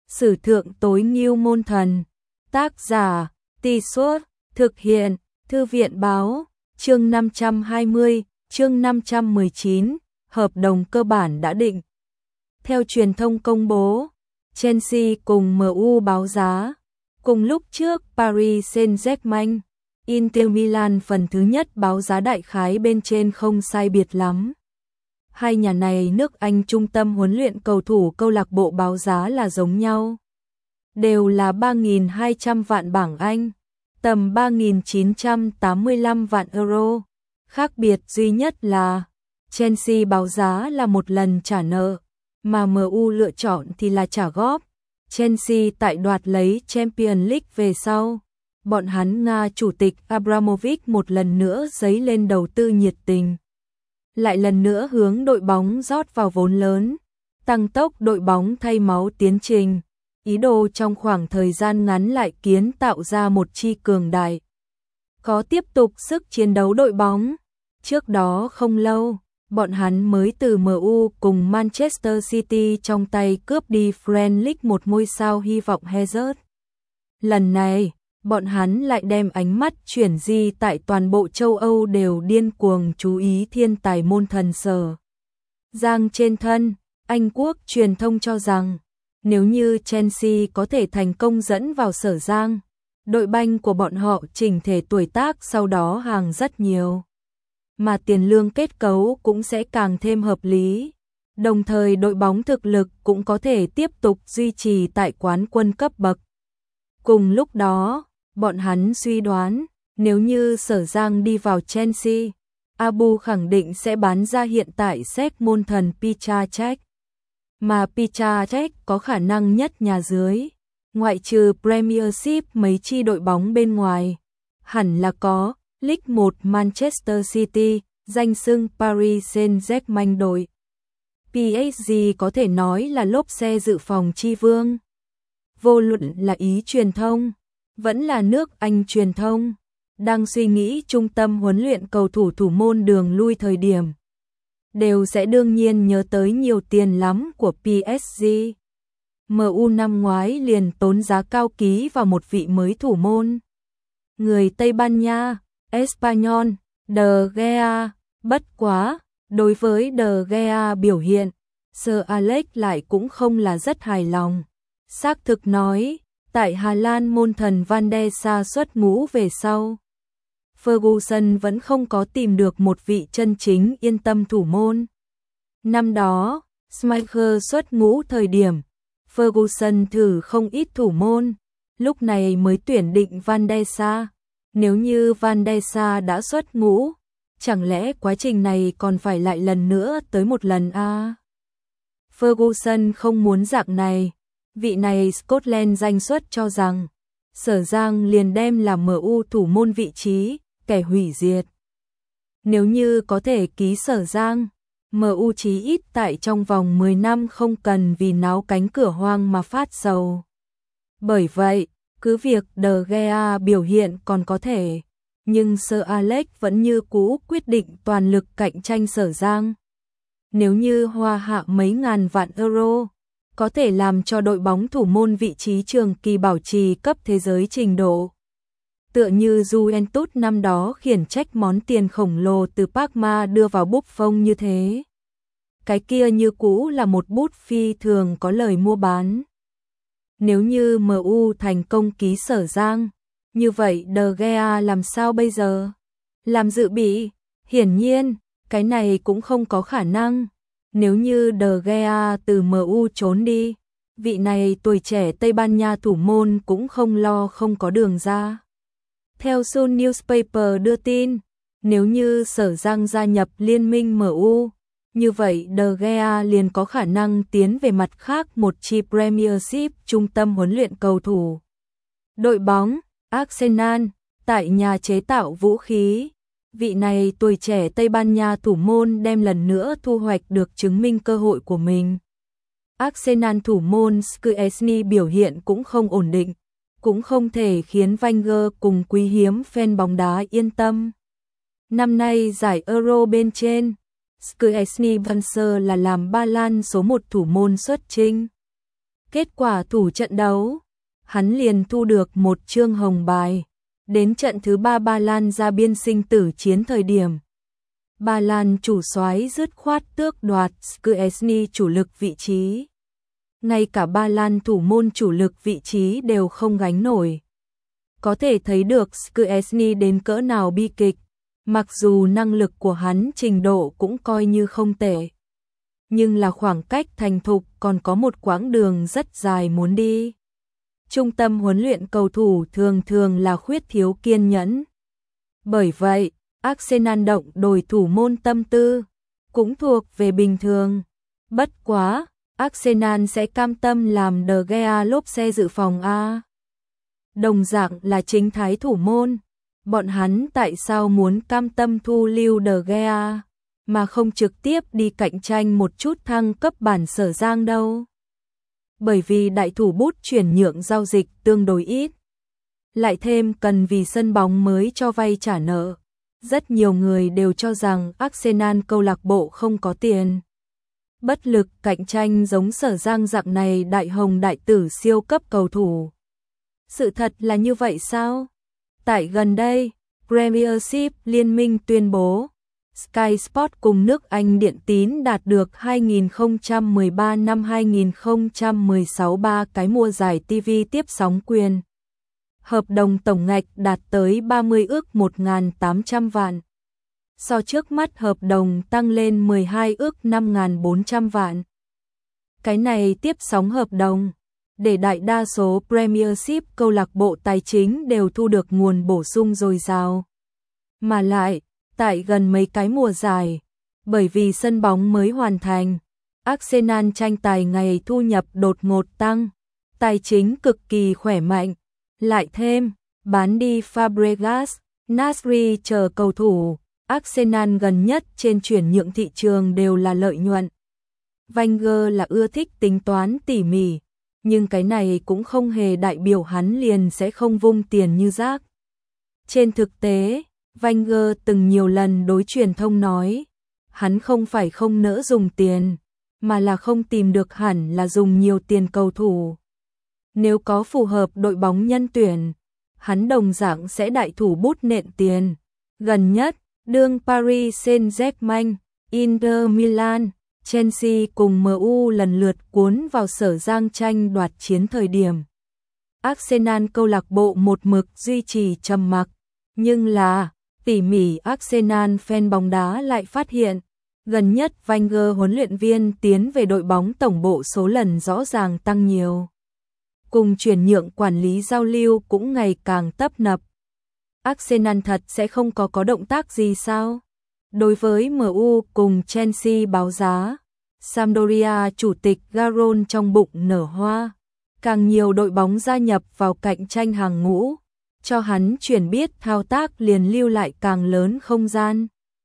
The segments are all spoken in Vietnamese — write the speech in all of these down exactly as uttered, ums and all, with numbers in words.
Sử thượng tối ngưu môn thần. Tác giả, Tì Suốt, thực hiện, Thư viện báo, chương năm trăm hai mươi, chương năm trăm mười chín, hợp đồng cơ bản đã định. Theo truyền thông công bố, Chelsea cùng em u báo giá. Cùng lúc trước Paris Saint-Germain, Inter Milan phần thứ nhất báo giá đại khái bên trên không sai biệt lắm. Hai nhà này nước Anh trung tâm huấn luyện cầu thủ câu lạc bộ báo giá là giống nhau. Đều là ba nghìn hai trăm vạn bảng Anh, tầm ba nghìn chín trăm tám mươi lăm vạn euro. Khác biệt duy nhất là Chelsea báo giá là một lần trả nợ, mà em u lựa chọn thì là trả góp. Chelsea tại đoạt lấy Champions League về sau, bọn hắn Nga chủ tịch Abramovich một lần nữa dấy lên đầu tư nhiệt tình. Lại lần nữa hướng đội bóng rót vào vốn lớn, tăng tốc đội bóng thay máu tiến trình, ý đồ trong khoảng thời gian ngắn lại kiến tạo ra một chi cường đại, có tiếp tục sức chiến đấu đội bóng. Trước đó không lâu, bọn hắn mới từ em u cùng Manchester City trong tay cướp đi Premier League một ngôi sao hy vọng Hazard. Lần này, bọn hắn lại đem ánh mắt chuyển di tại toàn bộ châu Âu đều điên cuồng chú ý thiên tài môn thần Sở Giang trên thân. Anh quốc truyền thông cho rằng, nếu như Chelsea có thể thành công dẫn vào Sở Giang, đội banh của bọn họ chỉnh thể tuổi tác sau đó hàng rất nhiều, mà tiền lương kết cấu cũng sẽ càng thêm hợp lý. Đồng thời đội bóng thực lực cũng có thể tiếp tục duy trì tại quán quân cấp bậc. Cùng lúc đó, bọn hắn suy đoán, nếu như Sở Giang đi vào Chelsea, Abu khẳng định sẽ bán ra hiện tại Séc môn thần Petr Cech. Mà Petr Cech có khả năng nhất nhà dưới, ngoại trừ Premiership mấy chi đội bóng bên ngoài, hẳn là có League một Manchester City, danh xưng Paris Saint-Germain đội. pê ét giê có thể nói là lốp xe dự phòng chi vương. Vô luận là Ý truyền thông, vẫn là nước Anh truyền thông, đang suy nghĩ trung tâm huấn luyện cầu thủ thủ môn đường lui thời điểm, đều sẽ đương nhiên nhớ tới nhiều tiền lắm của pê ét giê. em u năm ngoái liền tốn giá cao ký vào một vị mới thủ môn, người Tây Ban Nha, Espanyol, De Gea. Bất quá, đối với De Gea biểu hiện, Sir Alex lại cũng không là rất hài lòng. Xác thực nói, tại Hà Lan môn thần Van der Sar xuất ngũ về sau, Ferguson vẫn không có tìm được một vị chân chính yên tâm thủ môn. Năm đó, Schmeichel xuất ngũ thời điểm, Ferguson thử không ít thủ môn, lúc này mới tuyển định Van der Sar. Nếu như Van der Sar đã xuất ngũ, chẳng lẽ quá trình này còn phải lại lần nữa tới một lần a? À? Ferguson không muốn dạng này. Vị này Scotland danh xuất cho rằng, Sở Giang liền đem làm em u thủ môn vị trí, kẻ hủy diệt. Nếu như có thể ký Sở Giang, em u chí ít tại trong vòng mười năm không cần vì náo cánh cửa hoang mà phát sầu. Bởi vậy, cứ việc De Gea biểu hiện còn có thể, nhưng Sir Alex vẫn như cũ quyết định toàn lực cạnh tranh Sở Giang. Nếu như hoa hạ mấy ngàn vạn euro, có thể làm cho đội bóng thủ môn vị trí trường kỳ bảo trì cấp thế giới trình độ. Tựa như Juventus năm đó khiển trách món tiền khổng lồ từ Parma đưa vào Buffon như thế. Cái kia như cũ là một bút phi thường có lời mua bán. Nếu như em u thành công ký Sở Giang, như vậy De Gea làm sao bây giờ? Làm dự bị? Hiển nhiên, cái này cũng không có khả năng. Nếu như De Gea từ em u trốn đi, vị này tuổi trẻ Tây Ban Nha thủ môn cũng không lo không có đường ra. Theo Sun Newspaper đưa tin, nếu như Sở Giang gia nhập liên minh em u, như vậy De Gea liền có khả năng tiến về mặt khác một chi Premiership trung tâm huấn luyện cầu thủ. Đội bóng Arsenal, tại nhà chế tạo vũ khí. Vị này tuổi trẻ Tây Ban Nha thủ môn đem lần nữa thu hoạch được chứng minh cơ hội của mình. Arsenal thủ môn Szczesny biểu hiện cũng không ổn định, cũng không thể khiến Wenger cùng quý hiếm fan bóng đá yên tâm. Năm nay giải Euro bên trên, Szczesny Vanser là làm Ba Lan số một thủ môn xuất chinh. Kết quả thủ trận đấu, hắn liền thu được một chương hồng bài. Đến trận thứ ba Ba Lan ra biên sinh tử chiến thời điểm, Ba Lan chủ soái dứt khoát tước đoạt Szczęsny chủ lực vị trí. Ngay cả Ba Lan thủ môn chủ lực vị trí đều không gánh nổi. Có thể thấy được Szczęsny đến cỡ nào bi kịch, mặc dù năng lực của hắn trình độ cũng coi như không tệ. Nhưng là khoảng cách thành thục còn có một quãng đường rất dài muốn đi. Trung tâm huấn luyện cầu thủ thường thường là khuyết thiếu kiên nhẫn. Bởi vậy, Arsenal động đổi thủ môn tâm tư, cũng thuộc về bình thường. Bất quá, Arsenal sẽ cam tâm làm De Gea lốp xe dự phòng A. Đồng dạng là chính thái thủ môn, bọn hắn tại sao muốn cam tâm thu lưu De Gea, mà không trực tiếp đi cạnh tranh một chút thăng cấp bản Sở Giang đâu. Bởi vì đại thủ bút chuyển nhượng giao dịch tương đối ít. Lại thêm cần vì sân bóng mới cho vay trả nợ. Rất nhiều người đều cho rằng Arsenal câu lạc bộ không có tiền. Bất lực cạnh tranh giống Sở Giang dạng này đại hồng đại tử siêu cấp cầu thủ. Sự thật là như vậy sao? Tại gần đây, Premiership Liên minh tuyên bố Sky Sport cùng nước Anh Điện Tín đạt được hai nghìn không trăm mười ba năm hai nghìn không trăm mười sáu ba cái mua giải ti vi tiếp sóng quyền. Hợp đồng tổng ngạch đạt tới ba mươi ước một nghìn tám trăm vạn. So trước mắt hợp đồng tăng lên mười hai ước năm nghìn bốn trăm vạn. Cái này tiếp sóng hợp đồng, để đại đa số Premiership câu lạc bộ tài chính đều thu được nguồn bổ sung dồi dào. Mà lại, tại gần mấy cái mùa giải, bởi vì sân bóng mới hoàn thành, Arsenal tranh tài ngày thu nhập đột ngột tăng, tài chính cực kỳ khỏe mạnh. Lại thêm, bán đi Fabregas, Nasri chờ cầu thủ, Arsenal gần nhất trên chuyển nhượng thị trường đều là lợi nhuận. Wenger là ưa thích tính toán tỉ mỉ, nhưng cái này cũng không hề đại biểu hắn liền sẽ không vung tiền như rác. Trên thực tế, Wenger từng nhiều lần đối truyền thông nói, hắn không phải không nỡ dùng tiền, mà là không tìm được hẳn là dùng nhiều tiền cầu thủ. Nếu có phù hợp đội bóng nhân tuyển, hắn đồng dạng sẽ đại thủ bút nện tiền. Gần nhất, đương Paris Saint-Germain, Inter Milan, Chelsea cùng em u lần lượt cuốn vào Sở Giang tranh đoạt chiến thời điểm. Arsenal câu lạc bộ một mực duy trì trầm mặc, nhưng là tỉ mỉ Arsenal fan bóng đá lại phát hiện, gần nhất Wenger huấn luyện viên tiến về đội bóng tổng bộ số lần rõ ràng tăng nhiều. Cùng chuyển nhượng quản lý giao lưu cũng ngày càng tấp nập. Arsenal thật sẽ không có có động tác gì sao? Đối với em u cùng Chelsea báo giá, Sampdoria chủ tịch Garon trong bụng nở hoa. Càng nhiều đội bóng gia nhập vào cạnh tranh hàng ngũ, cho hắn chuyển biết thao tác liền lưu lại càng lớn không gian.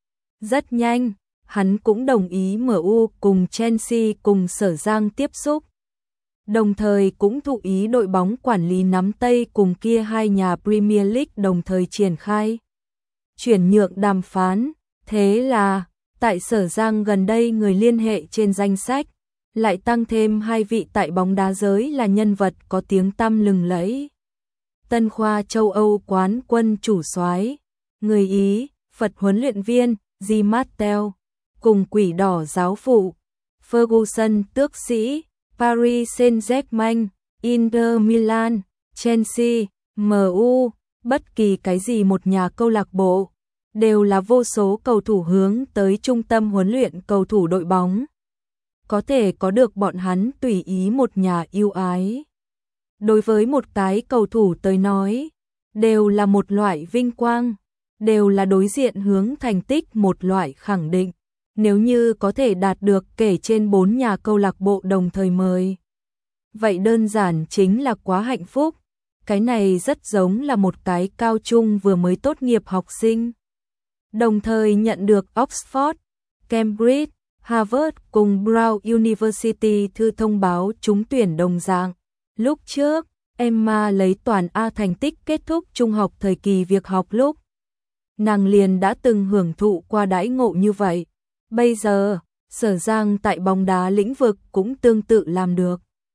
Rất nhanh, hắn cũng đồng ý em u cùng Chelsea cùng Sở Giang tiếp xúc. Đồng thời cũng thụ ý đội bóng quản lý nắm tay cùng kia hai nhà Premier League đồng thời triển khai chuyển nhượng đàm phán. Thế là, tại Sở Giang gần đây người liên hệ trên danh sách, lại tăng thêm hai vị tại bóng đá giới là nhân vật có tiếng tăm lừng lẫy. Tân khoa châu Âu quán quân chủ soái, người Ý, Phật huấn luyện viên, Di Matteo, cùng quỷ đỏ giáo phụ, Ferguson tước sĩ, Paris Saint-Germain, Inter Milan, Chelsea, em u, bất kỳ cái gì một nhà câu lạc bộ, đều là vô số cầu thủ hướng tới trung tâm huấn luyện cầu thủ đội bóng. Có thể có được bọn hắn tùy ý một nhà yêu ái. Đối với một cái cầu thủ tới nói, đều là một loại vinh quang, đều là đối diện hướng thành tích một loại khẳng định. Nếu như có thể đạt được kể trên bốn nhà câu lạc bộ đồng thời mời, vậy đơn giản chính là quá hạnh phúc. Cái này rất giống là một cái cao trung vừa mới tốt nghiệp học sinh, đồng thời nhận được Oxford, Cambridge, Harvard cùng Brown University thư thông báo trúng tuyển đồng dạng. Lúc trước, Emma lấy toàn A thành tích kết thúc trung học thời kỳ việc học lúc, nàng liền đã từng hưởng thụ qua đãi ngộ như vậy. Bây giờ, Sở Giang tại bóng đá lĩnh vực cũng tương tự làm được.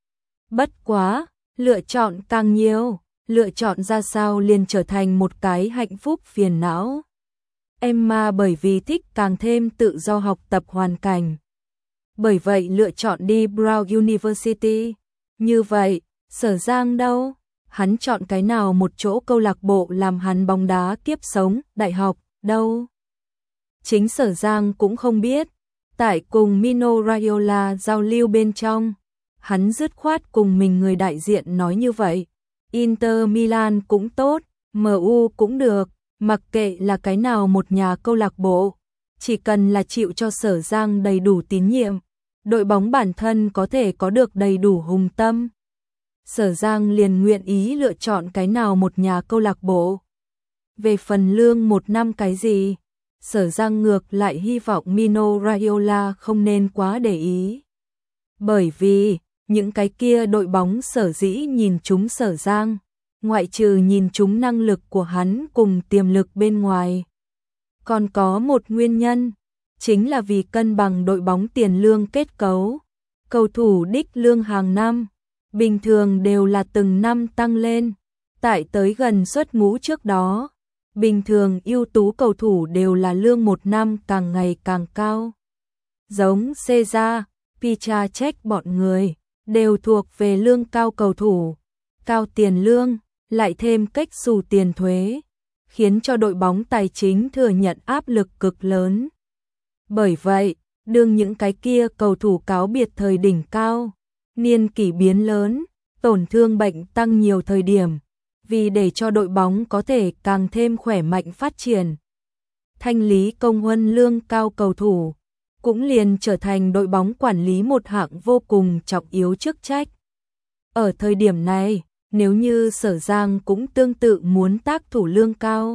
Bất quá, lựa chọn càng nhiều, lựa chọn ra sao liền trở thành một cái hạnh phúc phiền não. Emma bởi vì thích càng thêm tự do học tập hoàn cảnh. Bởi vậy lựa chọn đi Brown University. Như vậy, Sở Giang đâu? Hắn chọn cái nào một chỗ câu lạc bộ làm hắn bóng đá kiếp sống, đại học, đâu? Chính Sở Giang cũng không biết. Tại cùng Mino Raiola giao lưu bên trong, hắn dứt khoát cùng mình người đại diện nói như vậy. Inter Milan cũng tốt, em u cũng được, mặc kệ là cái nào một nhà câu lạc bộ, chỉ cần là chịu cho Sở Giang đầy đủ tín nhiệm, đội bóng bản thân có thể có được đầy đủ hùng tâm. Sở Giang liền nguyện ý lựa chọn cái nào một nhà câu lạc bộ. Về phần lương một năm cái gì, Sở Giang ngược lại hy vọng Mino Raiola không nên quá để ý. Bởi vì, những cái kia đội bóng sở dĩ nhìn chúng Sở Giang, ngoại trừ nhìn chúng năng lực của hắn cùng tiềm lực bên ngoài. Còn có một nguyên nhân, chính là vì cân bằng đội bóng tiền lương kết cấu. Cầu thủ đích lương hàng năm, bình thường đều là từng năm tăng lên. Tại tới gần xuất ngũ trước đó, bình thường ưu tú cầu thủ đều là lương một năm càng ngày càng cao. Giống Cesar, Piszczek bọn người, đều thuộc về lương cao cầu thủ, cao tiền lương, lại thêm cách xù tiền thuế, khiến cho đội bóng tài chính thừa nhận áp lực cực lớn. Bởi vậy, đương những cái kia cầu thủ cáo biệt thời đỉnh cao, niên kỷ biến lớn, tổn thương bệnh tăng nhiều thời điểm, vì để cho đội bóng có thể càng thêm khỏe mạnh phát triển. Thanh lý công huân lương cao cầu thủ, cũng liền trở thành đội bóng quản lý một hạng vô cùng trọng yếu chức trách. Ở thời điểm này, nếu như Sở Giang cũng tương tự muốn tác thủ lương cao,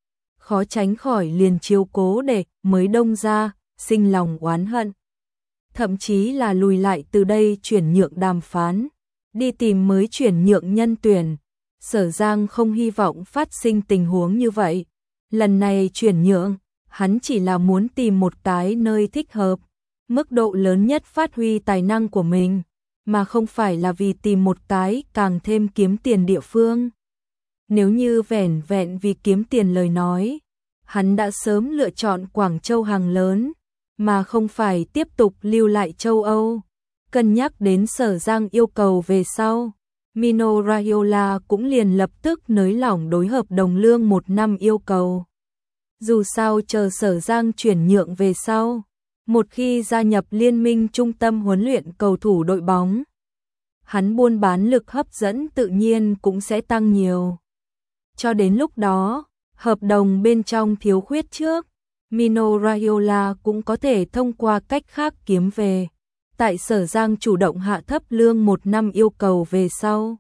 khó tránh khỏi liền chiếu cố để mới đông ra, sinh lòng oán hận. Thậm chí là lùi lại từ đây chuyển nhượng đàm phán, đi tìm mới chuyển nhượng nhân tuyển. Sở Giang không hy vọng phát sinh tình huống như vậy. Lần này chuyển nhượng, hắn chỉ là muốn tìm một cái nơi thích hợp, mức độ lớn nhất phát huy tài năng của mình, mà không phải là vì tìm một cái càng thêm kiếm tiền địa phương. Nếu như vẻn vẹn vì kiếm tiền lời nói, hắn đã sớm lựa chọn Quảng Châu hàng lớn, mà không phải tiếp tục lưu lại châu Âu. Cân nhắc đến Sở Giang yêu cầu về sau, Mino Raiola cũng liền lập tức nới lỏng đối hợp đồng lương một năm yêu cầu. Dù sao chờ Sở Giang chuyển nhượng về sau, một khi gia nhập liên minh trung tâm huấn luyện cầu thủ đội bóng, hắn buôn bán lực hấp dẫn tự nhiên cũng sẽ tăng nhiều. Cho đến lúc đó, hợp đồng bên trong thiếu khuyết trước, Mino Raiola cũng có thể thông qua cách khác kiếm về. Tại Sở Giang chủ động hạ thấp lương một năm yêu cầu về sau,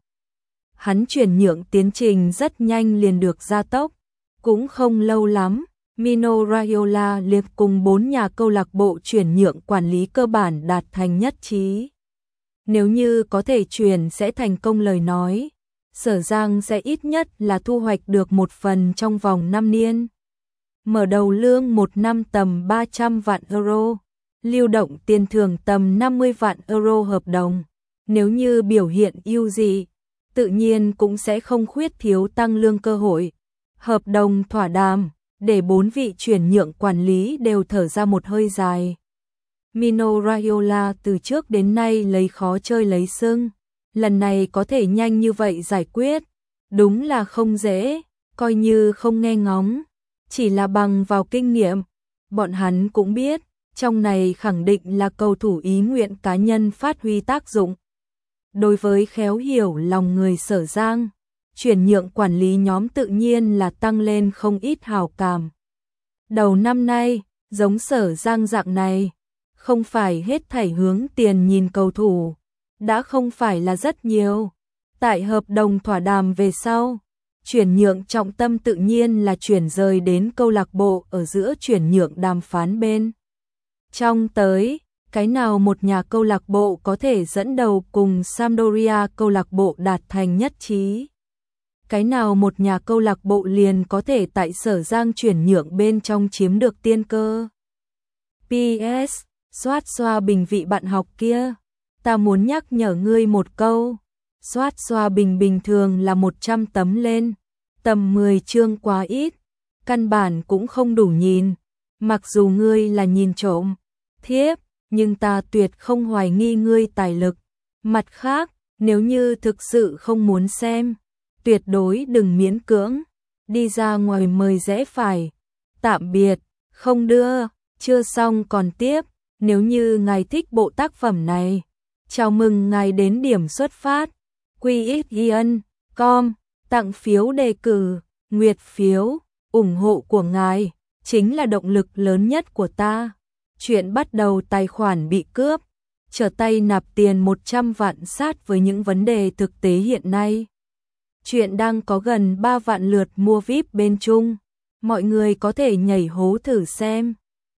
hắn chuyển nhượng tiến trình rất nhanh liền được gia tốc. Cũng không lâu lắm, Mino Raiola liệt cùng bốn nhà câu lạc bộ chuyển nhượng quản lý cơ bản đạt thành nhất trí. Nếu như có thể chuyển sẽ thành công lời nói, Sở Giang sẽ ít nhất là thu hoạch được một phần trong vòng năm niên. Mở đầu lương một năm tầm ba trăm vạn euro, lưu động tiền thưởng tầm năm mươi vạn euro hợp đồng. Nếu như biểu hiện ưu dị, tự nhiên cũng sẽ không khuyết thiếu tăng lương cơ hội. Hợp đồng thỏa đàm, để bốn vị chuyển nhượng quản lý đều thở ra một hơi dài. Mino Raiola từ trước đến nay lấy khó chơi lấy sưng, lần này có thể nhanh như vậy giải quyết, đúng là không dễ, coi như không nghe ngóng, chỉ là bằng vào kinh nghiệm. Bọn hắn cũng biết, trong này khẳng định là cầu thủ ý nguyện cá nhân phát huy tác dụng. Đối với khéo hiểu lòng người Sở Giang, chuyển nhượng quản lý nhóm tự nhiên là tăng lên không ít hào cảm. Đầu năm nay, giống Sở Giang dạng này, không phải hết thảy hướng tiền nhìn cầu thủ, đã không phải là rất nhiều. Tại hợp đồng thỏa đàm về sau, chuyển nhượng trọng tâm tự nhiên là chuyển rời đến câu lạc bộ ở giữa chuyển nhượng đàm phán bên. Trong tới, cái nào một nhà câu lạc bộ có thể dẫn đầu cùng Sampdoria câu lạc bộ đạt thành nhất trí. Cái nào một nhà câu lạc bộ liền có thể tại Sở Giang chuyển nhượng bên trong chiếm được tiên cơ. pê ét. Xoát xoa bình vị bạn học kia, ta muốn nhắc nhở ngươi một câu, Soát xoa bình bình thường là một trăm tấm lên, tầm mười chương quá ít, căn bản cũng không đủ nhìn. Mặc dù ngươi là nhìn trộm thiếp, nhưng ta tuyệt không hoài nghi ngươi tài lực. Mặt khác, nếu như thực sự không muốn xem, tuyệt đối đừng miễn cưỡng, đi ra ngoài mời rẽ phải. Tạm biệt, không đưa, chưa xong còn tiếp, nếu như ngài thích bộ tác phẩm này, chào mừng ngài đến điểm xuất phát, quy ích yên com, tặng phiếu đề cử, nguyệt phiếu, ủng hộ của ngài, chính là động lực lớn nhất của ta. Chuyện bắt đầu tài khoản bị cướp, trở tay nạp tiền một trăm vạn sát với những vấn đề thực tế hiện nay. Chuyện đang có gần ba vạn lượt mua vi ai pi bên Trung, mọi người có thể nhảy hố thử xem.